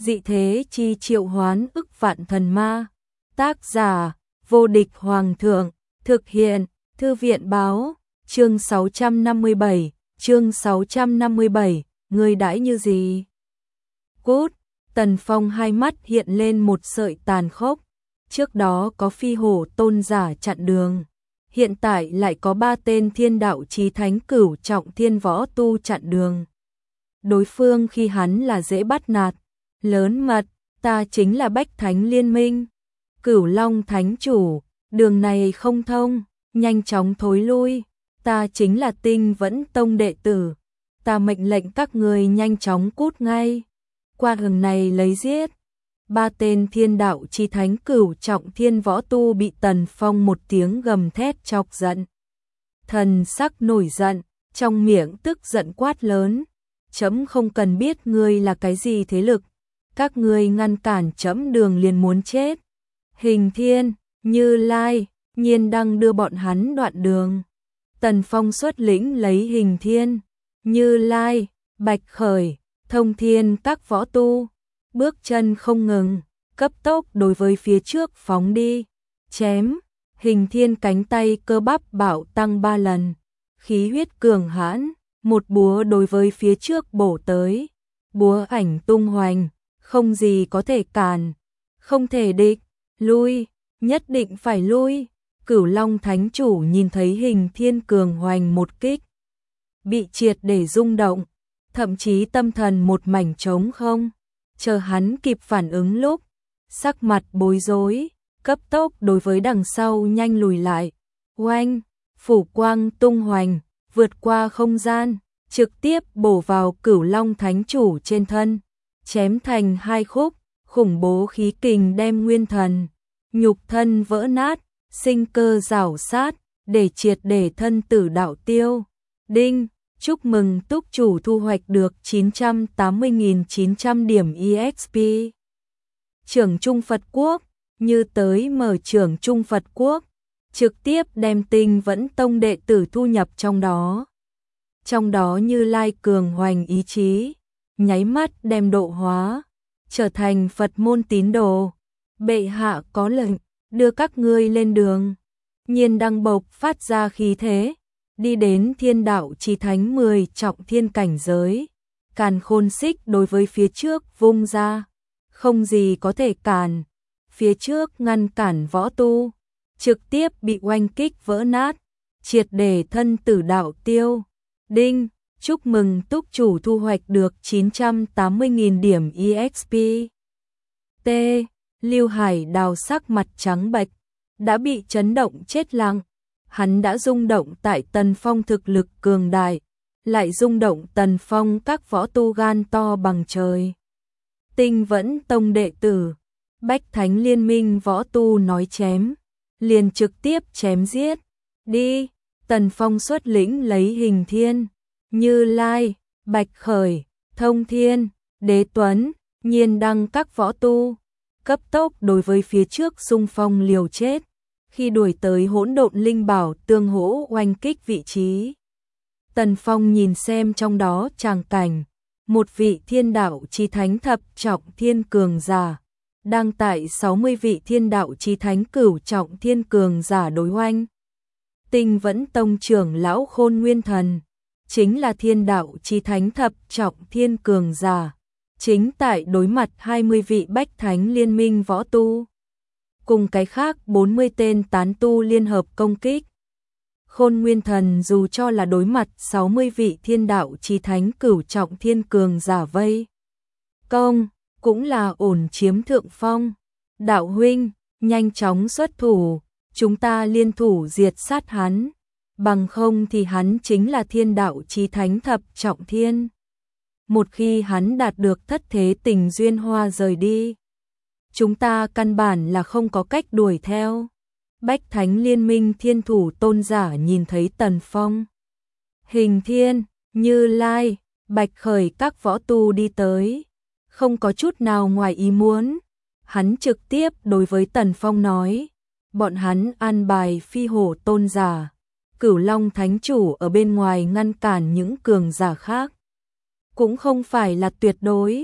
Dị thế chi triệu hoán ức vạn thần ma. Tác giả, vô địch hoàng thượng. Thực hiện, thư viện báo. Chương 657, ngươi đãi như gì? Cút, Tần Phong hai mắt hiện lên một sợi tàn khốc. Trước đó có phi hổ tôn giả chặn đường. Hiện tại lại có 3 tên thiên đạo chí thánh cửu trọng thiên võ tu chặn đường. Đối phương khi hắn là dễ bắt nạt. Lớn mật, ta chính là Bách Thánh Liên Minh. Cửu Long Thánh Chủ, đường này không thông, nhanh chóng thối lui. Ta chính là Tinh Vẫn Tông đệ tử. Ta mệnh lệnh các người nhanh chóng cút ngay. Qua hừng này lấy giết. 3 tên thiên đạo chi thánh cửu trọng thiên võ tu bị Tần Phong một tiếng gầm thét chọc giận. Thần sắc nổi giận, trong miệng tức giận quát lớn. Chấm không cần biết ngươi là cái gì thế lực. Các ngươi ngăn cản chấm đường liền muốn chết. Hình Thiên, Như Lai, Nhiên Đăng đưa bọn hắn đoạn đường. Tần Phong xuất lĩnh lấy Hình Thiên, Như Lai, Bạch Khởi, Thông Thiên các võ tu. Bước chân không ngừng, cấp tốc đối với phía trước phóng đi. Chém, Hình Thiên cánh tay cơ bắp bạo tăng 3 lần. Khí huyết cường hãn, một búa đối với phía trước bổ tới. Búa ảnh tung hoành, không gì có thể cản. Không thể địch, lui, nhất định phải lui. Cửu Long Thánh Chủ nhìn thấy Hình Thiên cường hoành một kích. Bị triệt để rung động, thậm chí tâm thần một mảnh trống không. Chờ hắn kịp phản ứng lúc, sắc mặt bối rối, cấp tốc đối với đằng sau nhanh lùi lại. Oanh, phủ quang tung hoành, vượt qua không gian, trực tiếp bổ vào Cửu Long Thánh Chủ trên thân, chém thành 2 khúc, khủng bố khí kình đem nguyên thần, nhục thân vỡ nát, sinh cơ rảo sát, để triệt để thân tử đạo tiêu. Đinh, chúc mừng túc chủ thu hoạch được 980.900 điểm EXP. Trưởng Trung Phật Quốc, Như tới mở Trưởng Trung Phật Quốc, trực tiếp đem Tinh Vẫn Tông đệ tử thu nhập trong đó. Trong đó Như Lai cường hoành ý chí, nháy mắt đem độ hóa, trở thành Phật môn tín đồ. Bệ hạ có lệnh, đưa các ngươi lên đường. Nhiên Đăng bộc phát ra khí thế, đi đến thiên đạo chí thánh 10 trọng thiên cảnh giới. Càn Khôn Xích đối với phía trước vung ra, không gì có thể cản. Phía trước ngăn cản võ tu, trực tiếp bị oanh kích vỡ nát, triệt để thân tử đạo tiêu. Đinh, chúc mừng túc chủ thu hoạch được 980.000 điểm EXP. T. Lưu Hải Đào sắc mặt trắng bệch, đã bị chấn động chết lặng. Hắn đã rung động tại Tần Phong thực lực cường đại, lại rung động Tần Phong các võ tu gan to bằng trời. Tinh Vẫn Tông đệ tử, Bách Thánh Liên Minh võ tu nói chém, liền trực tiếp chém giết. Đi, Tần Phong xuất lĩnh lấy Hình Thiên, Như Lai, Bạch Khởi, Thông Thiên, Đế Tuấn, Nhiên Đăng các võ tu, cấp tốc đối với phía trước xung phong liều chết. Khi đuổi tới hỗn độn linh bảo tương hỗ oanh kích vị trí, Tần Phong nhìn xem trong đó tràng cảnh, một vị thiên đạo chí thánh thập trọng thiên cường giả đang tại 60 vị thiên đạo chí thánh cửu trọng thiên cường giả đối oanh. Tinh Vẫn Tông trưởng lão Khôn Nguyên Thần, chính là thiên đạo chí thánh thập trọng thiên cường giả, chính tại đối mặt 20 vị Bách Thánh Liên Minh võ tu. Cùng cái khác 40 tên tán tu liên hợp công kích. Khôn Nguyên Thần dù cho là đối mặt 60 vị thiên đạo chí thánh cửu trọng thiên cường giả vây công, cũng là ổn chiếm thượng phong. Đạo huynh, nhanh chóng xuất thủ, chúng ta liên thủ diệt sát hắn, bằng không thì hắn chính là thiên đạo chí thánh thập trọng thiên. Một khi hắn đạt được thất thế tình duyên hoa rời đi, chúng ta căn bản là không có cách đuổi theo. Bách Thánh Liên Minh thiên thủ tôn giả nhìn thấy Tần Phong, Hình Thiên, Như Lai, Bạch Khởi các võ tu đi tới, không có chút nào ngoài ý muốn. Hắn trực tiếp đối với Tần Phong nói, bọn hắn an bài phi hổ tôn giả, Cửu Long Thánh Chủ ở bên ngoài ngăn cản những cường giả khác, cũng không phải là tuyệt đối.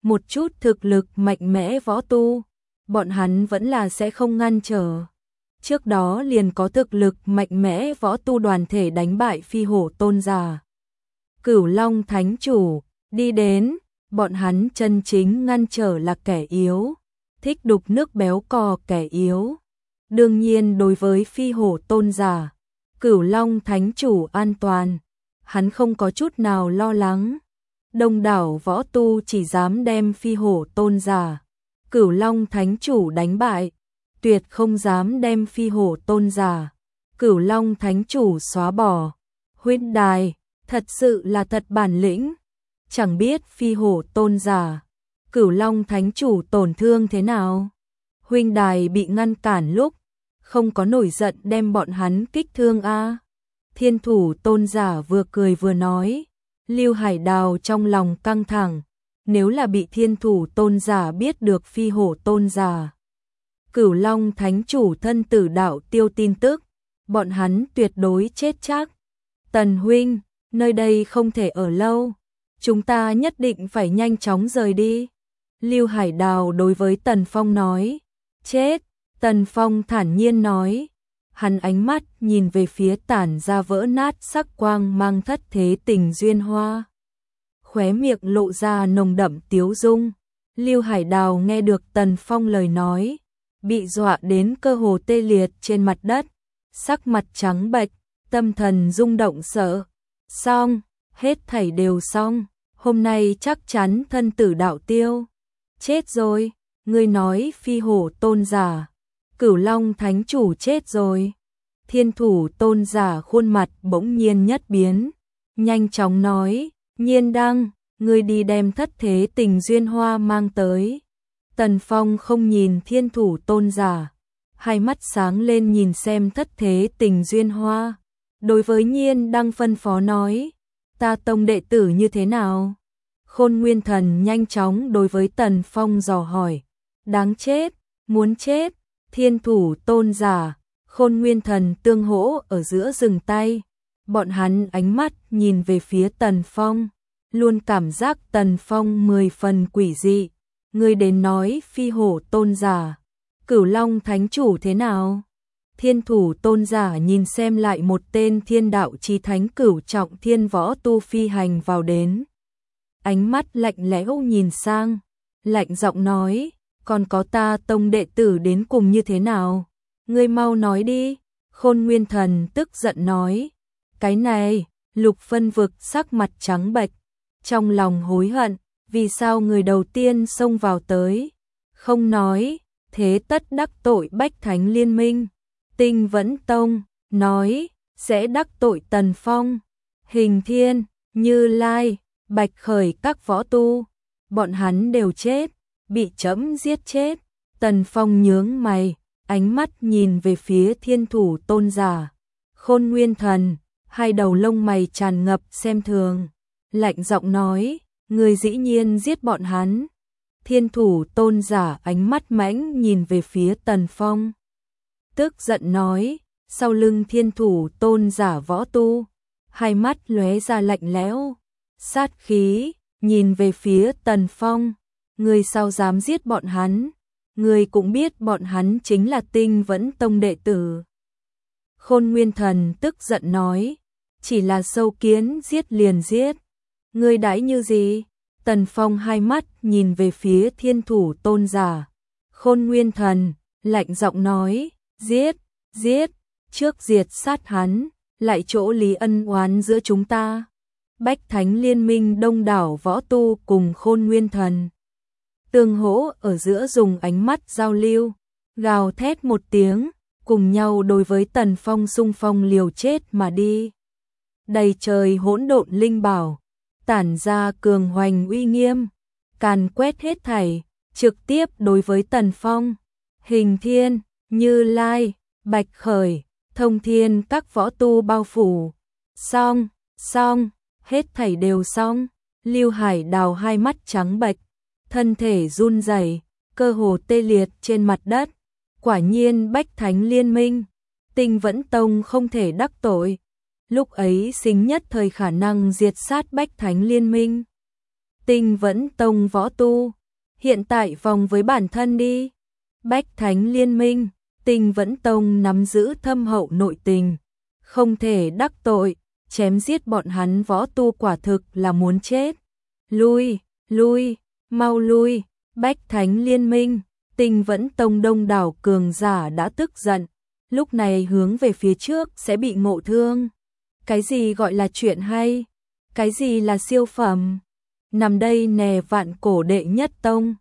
một chút thực lực mạnh mẽ võ tu, bọn hắn vẫn là sẽ không ngăn trở. Trước đó liền có thực lực mạnh mẽ võ tu đoàn thể đánh bại Phi Hổ Tôn giả. Cửu Long Thánh Chủ đi đến, bọn hắn chân chính ngăn trở là kẻ yếu, thích đục nước béo cò kẻ yếu. Đương nhiên đối với Phi Hổ Tôn giả, Cửu Long Thánh Chủ an toàn, hắn không có chút nào lo lắng. Đông đảo võ tu chỉ dám đem Phi Hổ Tôn giả, Cửu Long Thánh Chủ đánh bại, tuyệt không dám đem Phi Hổ Tôn giả, Cửu Long Thánh Chủ xóa bỏ. Huyễn Đài, thật sự là thật bản lĩnh, chẳng biết Phi Hổ Tôn giả, Cửu Long Thánh Chủ tổn thương thế nào. Huynh Đài bị ngăn cản lúc, không có nổi giận đem bọn hắn kích thương a. Thiên Thủ Tôn giả vừa cười vừa nói. Lưu Hải Đào trong lòng căng thẳng, nếu là bị Thiên Thủ Tôn giả biết được Phi Hổ Tôn giả, Cửu Long Thánh Chủ thân tử đạo tiêu tin tức, bọn hắn tuyệt đối chết chắc. Tần huynh, nơi đây không thể ở lâu, chúng ta nhất định phải nhanh chóng rời đi. Lưu Hải Đào đối với Tần Phong nói. Chết, Tần Phong thản nhiên nói. Hắn ánh mắt nhìn về phía tản ra vỡ nát sắc quang mang thất thế tình duyên hoa. Khóe miệng lộ ra nồng đậm tiếu dung. Lưu Hải Đào nghe được Tần Phong lời nói, bị dọa đến cơ hồ tê liệt trên mặt đất, sắc mặt trắng bệch, tâm thần rung động sợ. Xong, hết thảy đều xong, hôm nay chắc chắn thân tử đạo tiêu. Chết rồi, ngươi nói Phi Hổ Tôn giả, Cửu Long Thánh Chủ chết rồi. Thiên Thủ Tôn giả khuôn mặt bỗng nhiên nhất biến, nhanh chóng nói, Nhiên Đăng, ngươi đi đem thất thế tình duyên hoa mang tới. Tần Phong không nhìn Thiên Thủ Tôn giả, hai mắt sáng lên nhìn xem thất thế tình duyên hoa. Đối với Nhiên Đăng phân phó nói, ta tông đệ tử như thế nào? Khôn Nguyên Thần nhanh chóng đối với Tần Phong dò hỏi, đáng chết, muốn chết. Thiên Thủ Tôn giả, Khôn Nguyên Thần tương hỗ ở giữa dừng tay, bọn hắn ánh mắt nhìn về phía Tần Phong, luôn cảm giác Tần Phong 10 phần quỷ dị. Người đến nói Phi Hổ Tôn giả, Cửu Long Thánh Chủ thế nào? Thiên Thủ Tôn giả nhìn xem lại một tên thiên đạo chí thánh cửu trọng thiên võ tu phi hành vào đến. Ánh mắt lạnh lẽo nhìn sang, lạnh giọng nói, còn có ta tông đệ tử đến cùng như thế nào? Ngươi mau nói đi. Khôn Nguyên Thần tức giận nói. Cái này, Lục Phân Vực sắc mặt trắng bệch, trong lòng hối hận, vì sao người đầu tiên xông vào tới, không nói, thế tất đắc tội Bách Thánh Liên Minh. Tinh Vẫn Tông, nói, sẽ đắc tội Tần Phong, Hình Thiên, Như Lai, Bạch Khởi các võ tu, bọn hắn đều chết, bị trẫm giết chết. Tần Phong nhướng mày, ánh mắt nhìn về phía Thiên Thủ Tôn giả, Khôn Nguyên Thần, hai đầu lông mày tràn ngập xem thường, lạnh giọng nói, người dĩ nhiên giết bọn hắn. Thiên Thủ Tôn giả ánh mắt mãnh nhìn về phía Tần Phong, tức giận nói, sau lưng Thiên Thủ Tôn giả võ tu, hai mắt lóe ra lạnh lẽo, sát khí, nhìn về phía Tần Phong, người sao dám giết bọn hắn? Người cũng biết bọn hắn chính là Tinh Vẫn Tông đệ tử. Khôn Nguyên Thần tức giận nói, chỉ là sâu kiến giết liền giết, ngươi đãi như gì? Tần Phong hai mắt nhìn về phía Thiên Thủ Tôn giả, Khôn Nguyên Thần, lạnh giọng nói, giết, giết, trước diệt sát hắn, lại chỗ lý ân oán giữa chúng ta. Bách Thánh Liên Minh đông đảo võ tu cùng Khôn Nguyên Thần tương hỗ ở giữa dùng ánh mắt giao lưu, gào thét một tiếng, cùng nhau đối với Tần Phong xung phong liều chết mà đi. Đầy trời hỗn độn linh bảo, tản ra cường hoành uy nghiêm, càn quét hết thảy, trực tiếp đối với Tần Phong, Hình Thiên, Như Lai, Bạch Khởi, Thông Thiên các võ tu bao phủ. Xong, xong, hết thảy đều xong. Lưu Hải Đào hai mắt trắng bệch, thân thể run rẩy, cơ hồ tê liệt trên mặt đất. Quả nhiên Bách Thánh Liên Minh, Tinh Vẫn Tông không thể đắc tội. Lúc ấy sinh nhất thời khả năng diệt sát Bách Thánh Liên Minh. Tinh Vẫn Tông võ tu, hiện tại vòng với bản thân đi. Bách Thánh Liên Minh, Tinh Vẫn Tông nắm giữ thâm hậu nội tình, không thể đắc tội, chém giết bọn hắn võ tu quả thực là muốn chết. Lui, lui, mau lui, Bách Thánh Liên Minh, Tinh Vẫn Tông đông đảo cường giả đã tức giận, lúc này hướng về phía trước sẽ bị ngộ thương. Cái gì gọi là chuyện hay? Cái gì là siêu phẩm? Nằm đây nè vạn cổ đệ nhất tông.